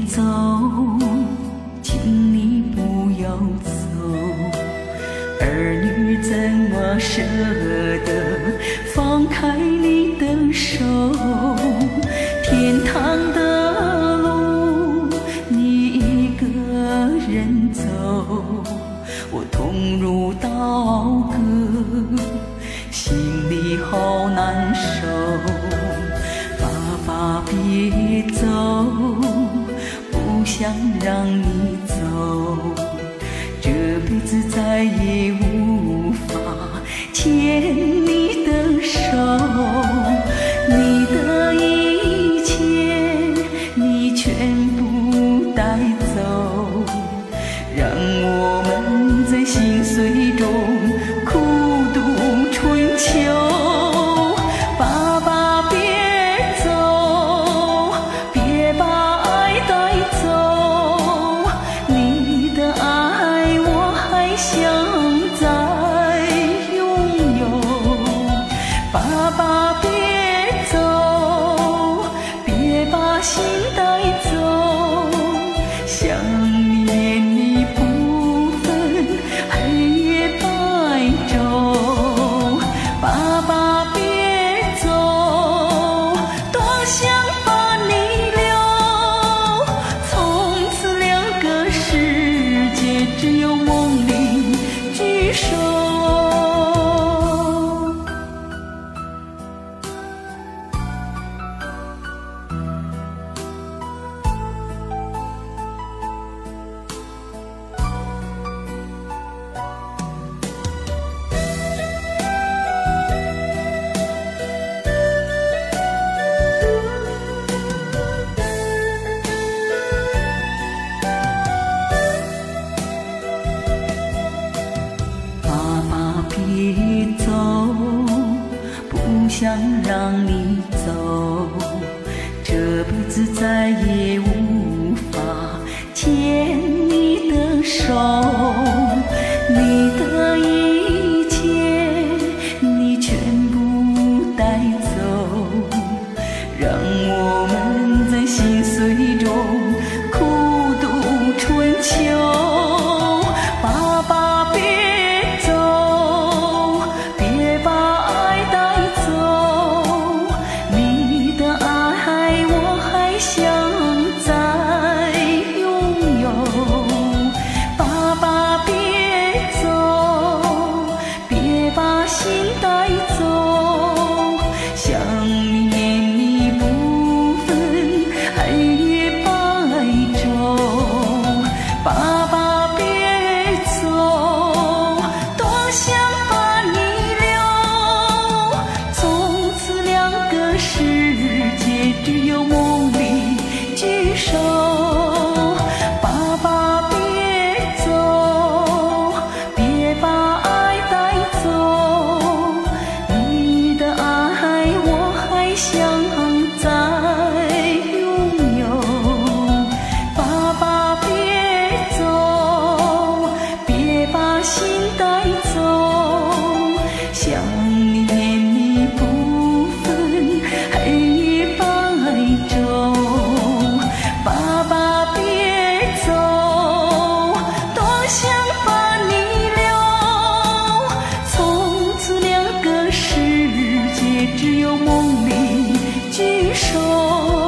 走，请你不要走，儿女怎么舍得放开你的手？天堂的路你一个人走，我痛如刀割，心里好难受。爸爸别走，不想让你走，这辈子再也无法牵你的手。你的一切你全部带走，让我们在心碎中苦度春秋。爸爸别走，别把爱带走，你的爱我还想再拥有。爸爸别走，别把心带走，想念你不分黑夜白昼。爸爸别走，多想把你留，从此两个世界只有梦里聚首。别走，不想让你走，这辈子再也无法牵你的手。你的一切你全部带走，让我们在心碎中苦度春秋。爸爸别走，别把爱带走，你的爱我还想再拥有。爸爸别走，别把心带走，想念你不分黑夜白昼。爸爸别走，多想把你留，从此两个世界只有梦里聚首。爸爸别走，别把爱带走，你的爱我还想再拥有。爸爸别走，别把心带走，想念你不分黑夜白昼。爸爸别走，多想把你留，从此两个世界只有梦里聚首。